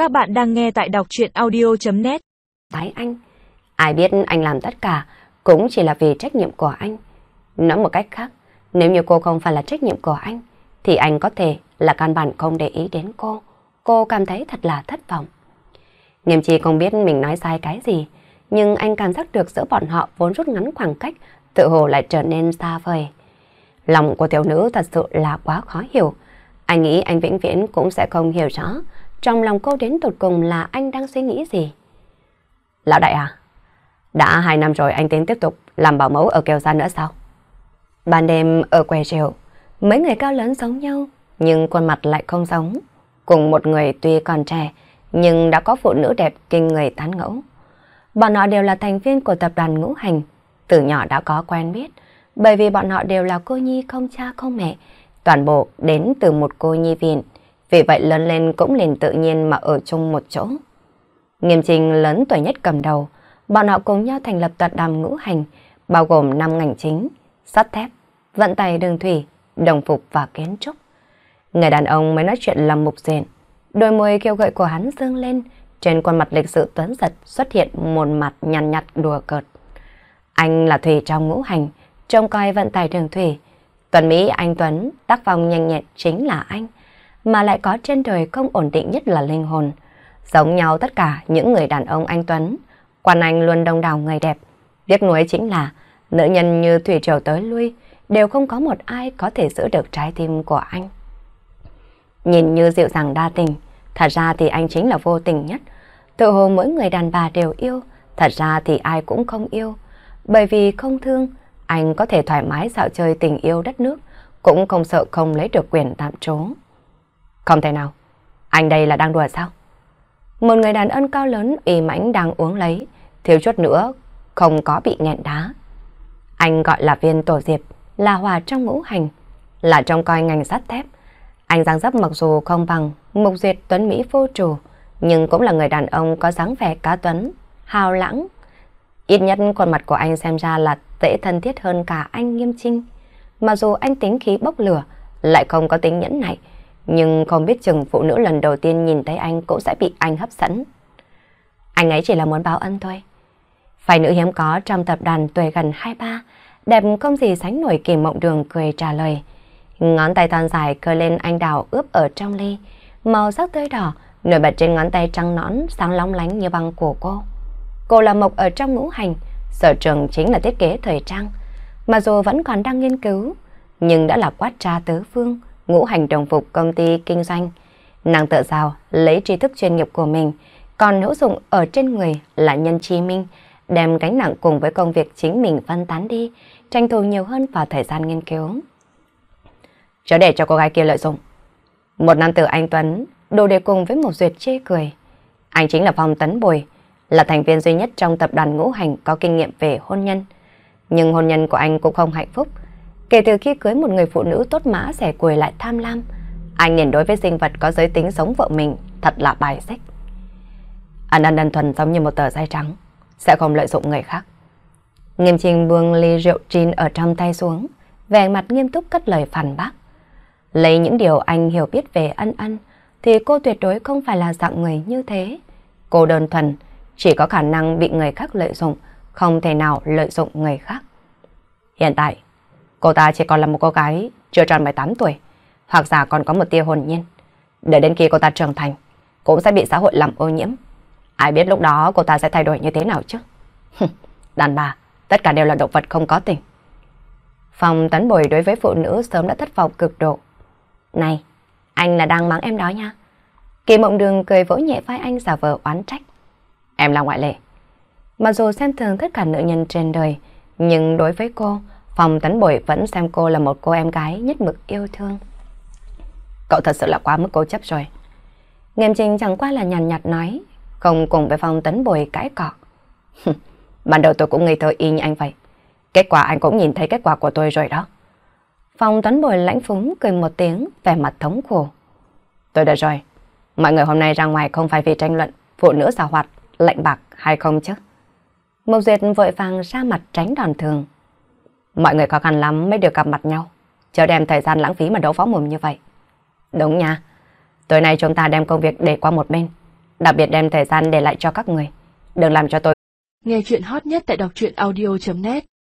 Các bạn đang nghe tại đọc truyện audio.net. Bái anh, ai biết anh làm tất cả cũng chỉ là vì trách nhiệm của anh. Nói một cách khác, nếu như cô không phải là trách nhiệm của anh, thì anh có thể là căn bản không để ý đến cô. Cô cảm thấy thật là thất vọng. Nghiêm Chi không biết mình nói sai cái gì, nhưng anh cảm giác được giữa bọn họ vốn rút ngắn khoảng cách, tự hồ lại trở nên xa vời. Lòng của thiếu nữ thật sự là quá khó hiểu. Anh nghĩ anh vĩnh viễn cũng sẽ không hiểu rõ trong lòng cô đến tột cùng là anh đang suy nghĩ gì. Lão đại à, đã 2 năm rồi anh tính tiếp tục làm bảo mẫu ở Kiều Gia nữa sao? Ban đêm ở quầy rượu, mấy người cao lớn giống nhau, nhưng khuôn mặt lại không giống. Cùng một người tuy còn trẻ, nhưng đã có phụ nữ đẹp kinh người tán ngẫu. Bọn họ đều là thành viên của tập đoàn Ngũ Hành, từ nhỏ đã có quen biết, bởi vì bọn họ đều là cô nhi không cha không mẹ, toàn bộ đến từ một cô nhi viện. Vì vậy lớn lên cũng liền tự nhiên mà ở chung một chỗ. Nghiêm Trình lớn tuổi nhất cầm đầu, bọn họ cùng nhau thành lập tập đoàn Ngũ Hành, bao gồm 5 ngành chính: sắt thép, vận tải đường thủy, đồng phục và kiến trúc. Người đàn ông mới nói chuyện làm mục diện, đôi môi kêu gợi của hắn dương lên, trên khuôn mặt lịch sự tuấn giật xuất hiện một mặt nhàn nhạt đùa cợt. Anh là thủy trong Ngũ Hành, trông coi vận tải đường thủy. Tuấn Mỹ anh Tuấn, tác phong nhanh nhẹn chính là anh, mà lại có trên đời không ổn định nhất là linh hồn. Giống nhau tất cả những người đàn ông anh Tuấn, quan anh luôn đông đảo người đẹp. Tiếc nuối chính là nữ nhân như thủy triều tới lui, đều không có một ai có thể giữ được trái tim của anh. Nhìn như dịu dàng đa tình, thật ra thì anh chính là vô tình nhất. Tự hồ mỗi người đàn bà đều yêu, thật ra thì ai cũng không yêu. Bởi vì không thương, anh có thể thoải mái dạo chơi tình yêu đất nước, cũng không sợ không lấy được quyền tạm trú. Không thể nào, anh đây là đang đùa sao? Một người đàn ông cao lớn ì mãnh đang uống lấy, thiếu chút nữa không có bị nghẹn đá. Anh gọi là Viên Tổ Diệp, là hòa trong Ngũ Hành, là trông coi ngành sắt thép. Anh dáng dấp mặc dù không bằng Mục Duyệt tuấn Mỹ vô chủ, nhưng cũng là người đàn ông có dáng vẻ cá tuấn, hào lãng. Ít nhất khuôn mặt của anh xem ra là dễ thân thiết hơn cả anh Nghiêm Trinh. Mặc dù anh tính khí bốc lửa, lại không có tính nhẫn nại, nhưng không biết chừng phụ nữ lần đầu tiên nhìn thấy anh cũng sẽ bị anh hấp dẫn. Anh ấy chỉ là muốn báo ân thôi. Phái nữ hiếm có trong tập đoàn tuổi gần 23, đẹp không gì sánh nổi Kỳ Mộng Đường cười trả lời. Ngón tay thon dài cơ lên anh đào ướp ở trong ly, màu sắc tươi đỏ nổi bật trên ngón tay trắng nõn sáng lóng lánh như băng của cô. Cô là Mộc ở trong Ngũ Hành, sở trường chính là thiết kế thời trang. Mà dù vẫn còn đang nghiên cứu, nhưng đã là quát tra tứ phương, Ngũ Hành đồng phục công ty kinh doanh. Nàng tự rào lấy tri thức chuyên nghiệp của mình, còn hữu dụng ở trên người là nhân chi minh, đem gánh nặng cùng với công việc chính mình phân tán đi, tranh thủ nhiều hơn vào thời gian nghiên cứu. Chớ để cho cô gái kia lợi dụng. Một nam tử anh Tuấn đồ để cùng với một Duyệt chê cười. Anh chính là Phong Tấn Bồi, là thành viên duy nhất trong tập đoàn Ngũ Hành có kinh nghiệm về hôn nhân. Nhưng hôn nhân của anh cũng không hạnh phúc. Kể từ khi cưới một người phụ nữ tốt mã rẻ quầy lại tham lam, anh nhìn đối với sinh vật có giới tính giống vợ mình thật là bài xích. Anh đơn thuần giống như một tờ giấy trắng, sẽ không lợi dụng người khác. Nghiêm Trình buông ly rượu gin ở trong tay xuống, vẻ mặt nghiêm túc cất lời phản bác. Lấy những điều anh hiểu biết về Ân, thì cô tuyệt đối không phải là dạng người như thế. Cô đơn thuần, chỉ có khả năng bị người khác lợi dụng, không thể nào lợi dụng người khác. Hiện tại, cô ta chỉ còn là một cô gái chưa tròn 18 tuổi, hoặc giả còn có một tia hồn nhiên. Để đến khi cô ta trưởng thành, cũng sẽ bị xã hội làm ô nhiễm. Ai biết lúc đó cô ta sẽ thay đổi như thế nào chứ? Đàn bà, tất cả đều là động vật không có tình. Phong Tấn Bồi đối với phụ nữ sớm đã thất vọng cực độ. Này, anh là đang mắng em đó nha. Kỳ Mộng Đường cười vỗ nhẹ vai anh giả vờ oán trách. Em là ngoại lệ. Mặc dù xem thường tất cả nữ nhân trên đời, nhưng đối với cô, Phong Tấn Bồi vẫn xem cô là một cô em gái nhất mực yêu thương. Cậu thật sự là quá mức cố chấp rồi. Nghiêm Trình chẳng qua là nhàn nhạt nói, không cùng với Phong Tấn Bồi cãi cọ. Ban đầu tôi cũng ngây thơ y như anh vậy. Kết quả anh cũng nhìn thấy kết quả của tôi rồi đó. Phong Tấn Bồi lãnh phúng cười một tiếng, vẻ mặt thống khổ. Tôi đã rồi. Mọi người hôm nay ra ngoài không phải vì tranh luận phụ nữ xào hoạt, lạnh bạc hay không chứ? Mộc Duyệt vội vàng ra mặt tránh đòn thường. Mọi người khó khăn lắm mới được gặp mặt nhau, chớ đem thời gian lãng phí mà đấu phó mồm như vậy. Đúng nha. Tối nay chúng ta đem công việc để qua một bên, đặc biệt đem thời gian để lại cho các người. Đừng làm cho tôi. Nghe chuyện hot nhất tại đọc truyện audio.net